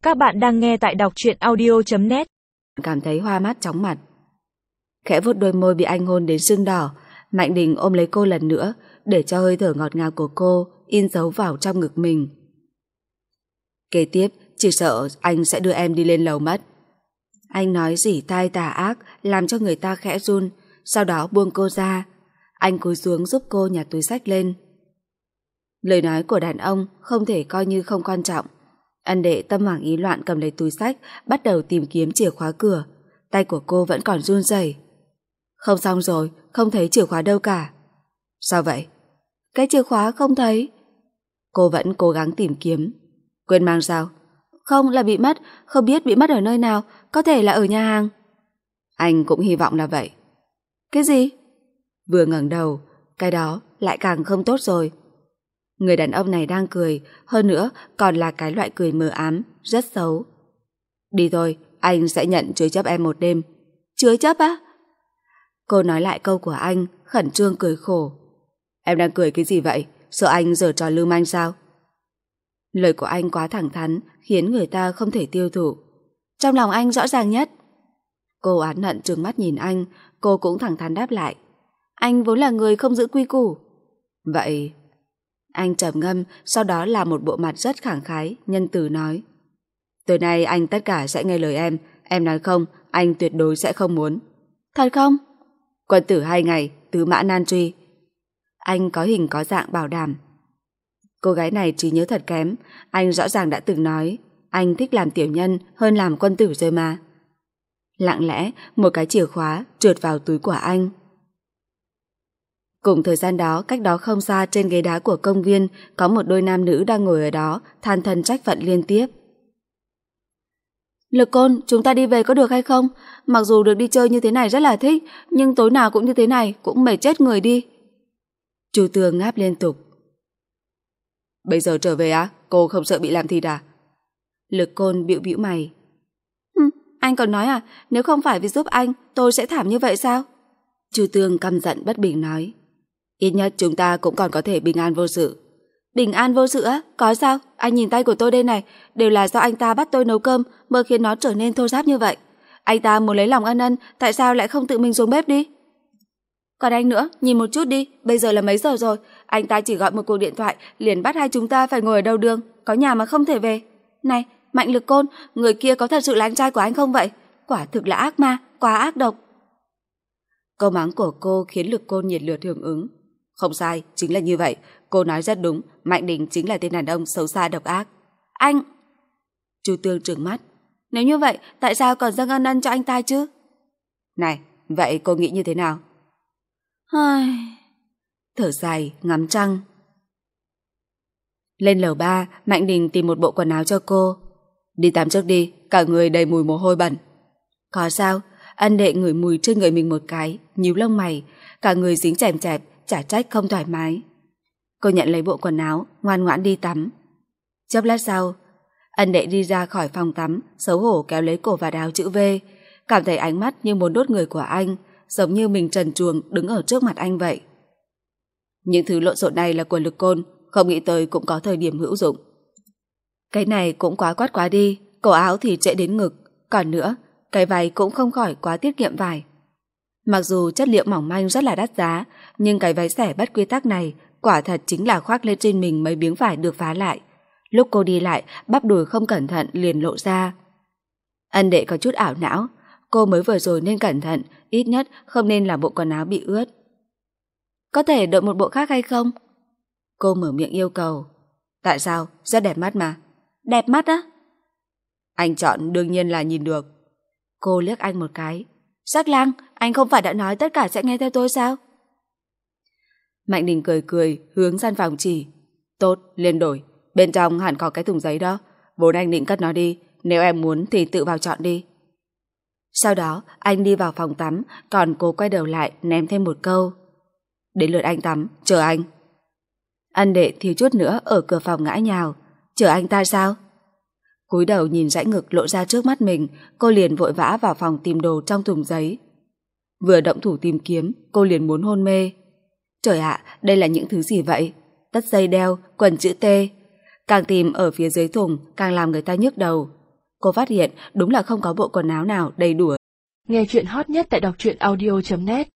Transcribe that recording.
Các bạn đang nghe tại đọc truyện audio.net. Cảm thấy hoa mắt chóng mặt. Khẽ vuốt đôi môi bị anh hôn đến sưng đỏ, Mạnh Đình ôm lấy cô lần nữa để cho hơi thở ngọt ngào của cô in dấu vào trong ngực mình. Kế tiếp, chỉ sợ anh sẽ đưa em đi lên lầu mất. Anh nói rỉ tai tà ác làm cho người ta khẽ run, sau đó buông cô ra. Anh cúi xuống giúp cô nhặt túi xách lên. Lời nói của đàn ông không thể coi như không quan trọng. Ân Đệ tâm hoảng ý loạn cầm lấy túi xách, bắt đầu tìm kiếm chìa khóa cửa. Tay của cô vẫn còn run rẩy. Không xong rồi, không thấy chìa khóa đâu cả. Sao vậy? Cái chìa khóa không thấy. Cô vẫn cố gắng tìm kiếm. Quên mang sao? Không, là bị mất, không biết bị mất ở nơi nào, có thể là ở nhà hàng. Anh cũng hy vọng là vậy. Cái gì? Vừa ngẩng đầu, cái đó lại càng không tốt rồi. Người đàn ông này đang cười, hơn nữa còn là cái loại cười mờ ám, rất xấu. Đi thôi, anh sẽ nhận chứa chấp em một đêm. Chứa chấp á? Cô nói lại câu của anh, khẩn trương cười khổ. Em đang cười cái gì vậy? Sợ anh giở trò lưu manh sao? Lời của anh quá thẳng thắn, khiến người ta không thể tiêu thụ. Trong lòng anh rõ ràng nhất. Cô oán hận trừng mắt nhìn anh, cô cũng thẳng thắn đáp lại. Anh vốn là người không giữ quy củ. Vậy... Anh trầm ngâm, sau đó là một bộ mặt rất khẳng khái, nhân từ nói. Tối nay anh tất cả sẽ nghe lời em nói không, anh tuyệt đối sẽ không muốn. Thật không? Quân tử 2 ngày, tứ mã nan truy. Anh có hình có dạng bảo đảm. Cô gái này trí nhớ thật kém, anh rõ ràng đã từng nói, anh thích làm tiểu nhân hơn làm quân tử rồi mà. Lặng lẽ, một cái chìa khóa trượt vào túi của anh. Cùng thời gian đó, cách đó không xa trên ghế đá của công viên có một đôi nam nữ đang ngồi ở đó than thân trách phận liên tiếp. Lực Côn, chúng ta đi về có được hay không? Mặc dù được đi chơi như thế này rất là thích, nhưng tối nào cũng như thế này, cũng mệt chết người đi. Chu Tường ngáp liên tục. Bây giờ trở về á? Cô không sợ bị làm thịt à? Lực Côn bĩu bĩu mày. Anh còn nói à, nếu không phải vì giúp anh, tôi sẽ thảm như vậy sao? Chu Tường căm giận bất bình nói. Ít nhất chúng ta cũng còn có thể bình an vô sự. Bình an vô sự á? Có sao? Anh nhìn tay của tôi đây này, đều là do anh ta bắt tôi nấu cơm mới khiến nó trở nên thô ráp như vậy. Anh ta muốn lấy lòng ân ân, tại sao lại không tự mình xuống bếp đi? Còn anh nữa, nhìn một chút đi, bây giờ là mấy giờ rồi? Anh ta chỉ gọi một cuộc điện thoại, liền bắt hai chúng ta phải ngồi ở đầu đường, có nhà mà không thể về. Này, Mạnh Lực Côn, người kia có thật sự là anh trai của anh không vậy? Quả thực là ác ma, quá ác độc. Câu mắng của cô khiến Lực Côn nhiệt lượt hưởng ứng. Không sai, chính là như vậy. Cô nói rất đúng, Mạnh Đình chính là tên đàn ông xấu xa độc ác. Anh... Chu Tương trừng mắt. Nếu như vậy, tại sao còn dâng ân ân cho anh ta chứ? Này, vậy cô nghĩ như thế nào? Thở dài, ngắm trăng. Lên lầu 3, Mạnh Đình tìm một bộ quần áo cho cô. Đi tắm trước đi, cả người đầy mùi mồ hôi bẩn. Có sao? Ân Đệ ngửi mùi trên người mình một cái, nhíu lông mày, cả người dính chèm chẹp, chả trách không thoải mái. Cô nhận lấy bộ quần áo, ngoan ngoãn đi tắm. Chốc lát sau, Ân Đệ đi ra khỏi phòng tắm, xấu hổ kéo lấy cổ vạt áo chữ V, cảm thấy ánh mắt như muốn đốt người của anh, giống như mình trần truồng đứng ở trước mặt anh vậy. Những thứ lộn xộn này là của Lực Côn, không nghĩ tới cũng có thời điểm hữu dụng. Cái này cũng quá quát quá đi, cổ áo thì trễ đến ngực, còn nữa, cái váy cũng không khỏi quá tiết kiệm vải. Mặc dù chất liệu mỏng manh rất là đắt giá, nhưng cái váy xẻ bất quy tắc này quả thật chính là khoác lên trên mình mấy miếng vải được phá lại. Lúc cô đi lại, bắp đùi không cẩn thận liền lộ ra. Ân Đệ có chút ảo não, cô mới vừa rồi nên cẩn thận, ít nhất không nên là bộ quần áo bị ướt. Có thể đổi một bộ khác hay không? Cô mở miệng yêu cầu. Tại sao? Rất đẹp mắt mà. Đẹp mắt á? Anh chọn đương nhiên là nhìn được. Cô liếc anh một cái. Sắc Lang, anh không phải đã nói tất cả sẽ nghe theo tôi sao? Mạnh Đình cười cười, hướng gian phòng chỉ. Tốt, liền đổi. Bên trong hẳn có cái thùng giấy đó. Vốn anh định cất nó đi, nếu em muốn thì tự vào chọn đi. Sau đó, anh đi vào phòng tắm, còn cô quay đầu lại ném thêm một câu. Đến lượt anh tắm, chờ anh. Ân Đệ thiếu chút nữa ở cửa phòng ngã nhào. Chờ anh ta sao? Cúi đầu nhìn dãy ngực lộ ra trước mắt mình, cô liền vội vã vào phòng tìm đồ trong thùng giấy. Vừa động thủ tìm kiếm, cô liền muốn hôn mê. Trời ạ, đây là những thứ gì vậy? Tất dây đeo, quần chữ T. Càng tìm ở phía dưới thùng, càng làm người ta nhức đầu. Cô phát hiện đúng là không có bộ quần áo nào đầy đủ. Nghe chuyện hot nhất tại đọc truyện audio.net